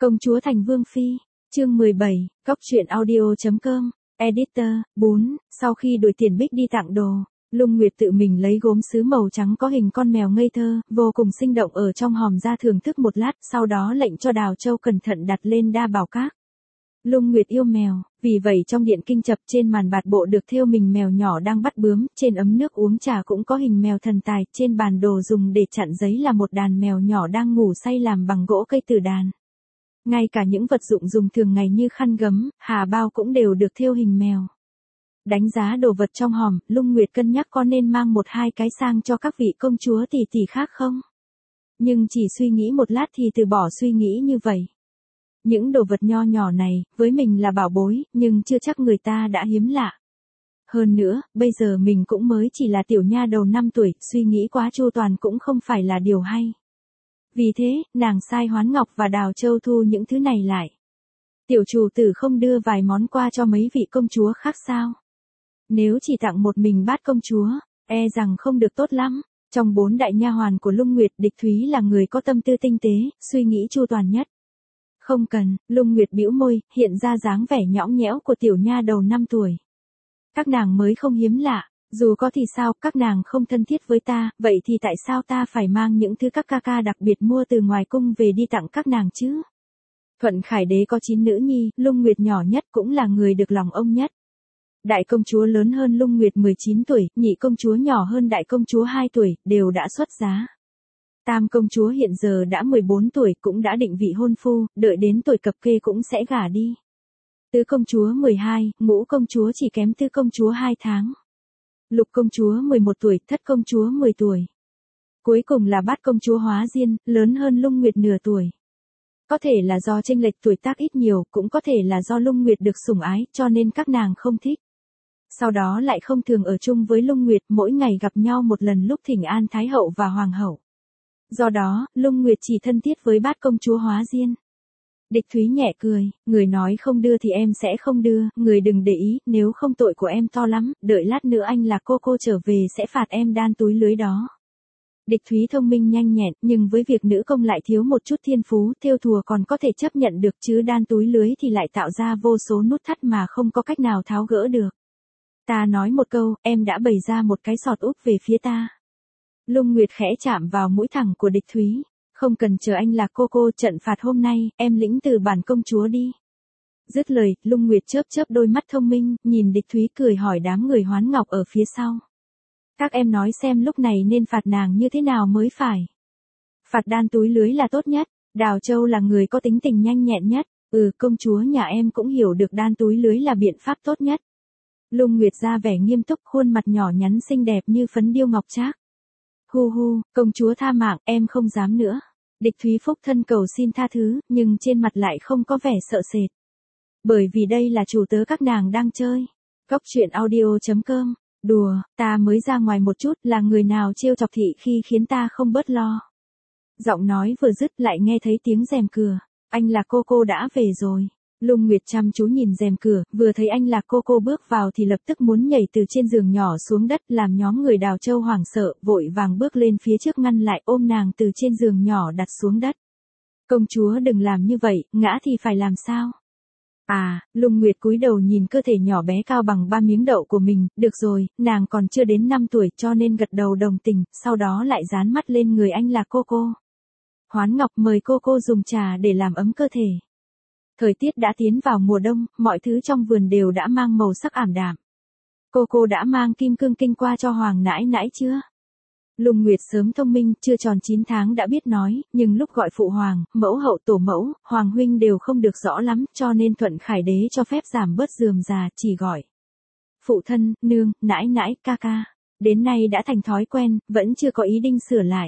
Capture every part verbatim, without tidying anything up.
Công chúa thành vương phi, chương mười bảy, cóc truyện audio chấm com, editor, bốn, sau khi đuổi Tiền Bích đi tặng đồ, Lung Nguyệt tự mình lấy gốm sứ màu trắng có hình con mèo ngây thơ, vô cùng sinh động ở trong hòm ra thưởng thức một lát, sau đó lệnh cho Đào Châu cẩn thận đặt lên đa bảo các. Lung Nguyệt yêu mèo, vì vậy trong điện kinh chập trên màn bạt bộ được thêu mình mèo nhỏ đang bắt bướm, trên ấm nước uống trà cũng có hình mèo thần tài, trên bàn đồ dùng để chặn giấy là một đàn mèo nhỏ đang ngủ say làm bằng gỗ cây tử đàn. Ngay cả những vật dụng dùng thường ngày như khăn gấm, hà bao cũng đều được thêu hình mèo. Đánh giá đồ vật trong hòm, Lung Nguyệt cân nhắc có nên mang một hai cái sang cho các vị công chúa tỷ tỷ khác không? Nhưng chỉ suy nghĩ một lát thì từ bỏ suy nghĩ như vậy. Những đồ vật nho nhỏ này, với mình là bảo bối, nhưng chưa chắc người ta đã hiếm lạ. Hơn nữa, bây giờ mình cũng mới chỉ là tiểu nha đầu năm tuổi, suy nghĩ quá chu toàn cũng không phải là điều hay. Vì thế, nàng sai Hoán Ngọc và Đào Châu thu những thứ này lại. Tiểu chủ tử không đưa vài món qua cho mấy vị công chúa khác sao? Nếu chỉ tặng một mình Bát công chúa, e rằng không được tốt lắm. Trong bốn đại nha hoàn của Lung Nguyệt, Địch Thúy là người có tâm tư tinh tế, suy nghĩ chu toàn nhất. Không cần, Lung Nguyệt bĩu môi, hiện ra dáng vẻ nhõng nhẽo của tiểu nha đầu năm tuổi. Các nàng mới không hiếm lạ, dù có thì sao, các nàng không thân thiết với ta, vậy thì tại sao ta phải mang những thứ các ca ca đặc biệt mua từ ngoài cung về đi tặng các nàng chứ? Thuận Khải Đế có chín nữ nhi, Lung Nguyệt nhỏ nhất cũng là người được lòng ông nhất. Đại công chúa lớn hơn Lung Nguyệt mười chín tuổi, nhị công chúa nhỏ hơn đại công chúa hai tuổi, đều đã xuất giá. Tam công chúa hiện giờ đã mười bốn tuổi, cũng đã định vị hôn phu, đợi đến tuổi cập kê cũng sẽ gả đi. Tứ công chúa mười hai, ngũ công chúa chỉ kém tứ công chúa hai tháng. Lục công chúa mười một tuổi, thất công chúa mười tuổi. Cuối cùng là Bát công chúa Hóa Diên, lớn hơn Lung Nguyệt nửa tuổi. Có thể là do chênh lệch tuổi tác ít nhiều, cũng có thể là do Lung Nguyệt được sủng ái, cho nên các nàng không thích. Sau đó lại không thường ở chung với Lung Nguyệt, mỗi ngày gặp nhau một lần lúc thỉnh an Thái hậu và Hoàng hậu. Do đó, Lung Nguyệt chỉ thân thiết với Bát công chúa Hóa Diên. Địch Thúy nhẹ cười, người nói không đưa thì em sẽ không đưa, người đừng để ý, nếu không tội của em to lắm, đợi lát nữa anh là cô cô trở về sẽ phạt em đan túi lưới đó. Địch Thúy thông minh nhanh nhẹn, nhưng với việc nữ công lại thiếu một chút thiên phú, thêu thùa còn có thể chấp nhận được, chứ đan túi lưới thì lại tạo ra vô số nút thắt mà không có cách nào tháo gỡ được. Ta nói một câu, em đã bày ra một cái sọt úp về phía ta. Lung Nguyệt khẽ chạm vào mũi thẳng của Địch Thúy. Không cần chờ anh là cô cô, trận phạt hôm nay, em lĩnh từ bản công chúa đi. Dứt lời, Lung Nguyệt chớp chớp đôi mắt thông minh, nhìn Địch Thúy cười hỏi đám người Hoán Ngọc ở phía sau. Các em nói xem lúc này nên phạt nàng như thế nào mới phải. Phạt đan túi lưới là tốt nhất, Đào Châu là người có tính tình nhanh nhẹn nhất, ừ công chúa nhà em cũng hiểu được đan túi lưới là biện pháp tốt nhất. Lung Nguyệt ra vẻ nghiêm túc, khuôn mặt nhỏ nhắn xinh đẹp như phấn điêu ngọc trác. Hu hu, công chúa tha mạng, em không dám nữa. Địch Thúy phúc thân cầu xin tha thứ, nhưng trên mặt lại không có vẻ sợ sệt. Bởi vì đây là chủ tớ các nàng đang chơi. Cóc truyện audio chấm com, đùa, ta mới ra ngoài một chút, là người nào trêu chọc thị khi khiến ta không bớt lo. Giọng nói vừa dứt lại nghe thấy tiếng rèm cửa, anh là cô cô đã về rồi. Lung Nguyệt chăm chú nhìn rèm cửa, vừa thấy anh là cô cô bước vào thì lập tức muốn nhảy từ trên giường nhỏ xuống đất, làm nhóm người Đào Châu hoảng sợ, vội vàng bước lên phía trước ngăn lại, ôm nàng từ trên giường nhỏ đặt xuống đất. Công chúa đừng làm như vậy, ngã thì phải làm sao? À, Lung Nguyệt cúi đầu nhìn cơ thể nhỏ bé cao bằng ba miếng đậu của mình, được rồi, nàng còn chưa đến năm tuổi cho nên gật đầu đồng tình, sau đó lại dán mắt lên người anh là cô cô. Hoán Ngọc mời cô cô dùng trà để làm ấm cơ thể. Thời tiết đã tiến vào mùa đông, mọi thứ trong vườn đều đã mang màu sắc ảm đạm. Cô cô đã mang kim cương kinh qua cho Hoàng nãi nãi chưa? Lung Nguyệt sớm thông minh, chưa tròn chín tháng đã biết nói, nhưng lúc gọi phụ hoàng, mẫu hậu tổ mẫu, hoàng huynh đều không được rõ lắm, cho nên Thuận Khải Đế cho phép giảm bớt rườm rà, chỉ gọi phụ thân, nương, nãi nãi, ca ca. Đến nay đã thành thói quen, vẫn chưa có ý định sửa lại.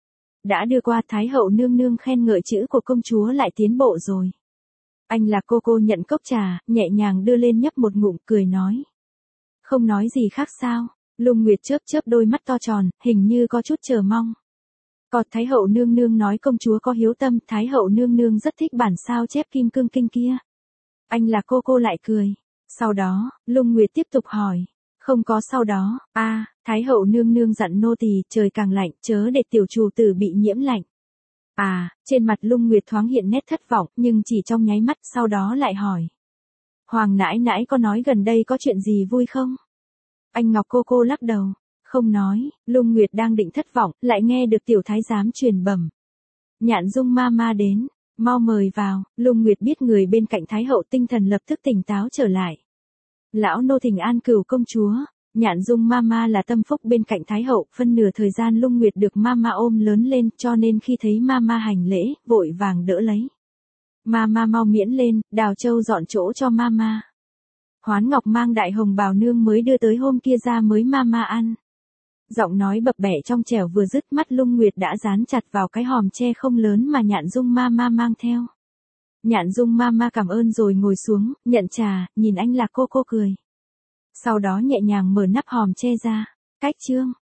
Đã đưa qua Thái hậu nương nương khen ngợi chữ của công chúa lại tiến bộ rồi. Anh là cô cô nhận cốc trà, nhẹ nhàng đưa lên nhấp một ngụm, cười nói. Không nói gì khác sao? Lung Nguyệt chớp chớp đôi mắt to tròn, hình như có chút chờ mong. Cọt Thái hậu nương nương nói công chúa có hiếu tâm, Thái hậu nương nương rất thích bản sao chép kim cương kinh kia. Anh là cô cô lại cười. Sau đó, Lung Nguyệt tiếp tục hỏi. Không có sau đó, a à, Thái hậu nương nương dặn nô tỳ trời càng lạnh, chớ để tiểu chủ tử bị nhiễm lạnh. À, trên mặt Lung Nguyệt thoáng hiện nét thất vọng, nhưng chỉ trong nháy mắt, sau đó lại hỏi. Hoàng nãi nãi có nói gần đây có chuyện gì vui không? Anh Ngọc cô cô lắc đầu, không nói. Lung Nguyệt đang định thất vọng, lại nghe được tiểu thái giám truyền bẩm. Nhạn Dung ma ma đến, mau mời vào. Lung Nguyệt biết người bên cạnh thái hậu tinh thần lập tức tỉnh táo trở lại. Lão nô thỉnh an Cửu công chúa. Nhạn Dung Mama là tâm phúc bên cạnh Thái hậu, phân nửa thời gian Lung Nguyệt được Mama ôm lớn lên, cho nên khi thấy Mama hành lễ, vội vàng đỡ lấy. Mama mau miễn lên, Đào Châu dọn chỗ cho Mama. Hoán Ngọc mang đại hồng bào nương mới đưa tới hôm kia ra mới Mama ăn. Giọng nói bập bẹ trong trẻo vừa dứt, mắt Lung Nguyệt đã dán chặt vào cái hòm tre không lớn mà Nhạn Dung Mama mang theo. Nhạn Dung Mama cảm ơn rồi ngồi xuống, nhận trà, nhìn anh Lạc cô cô cười. Sau đó nhẹ nhàng mở nắp hòm che ra. Cách chương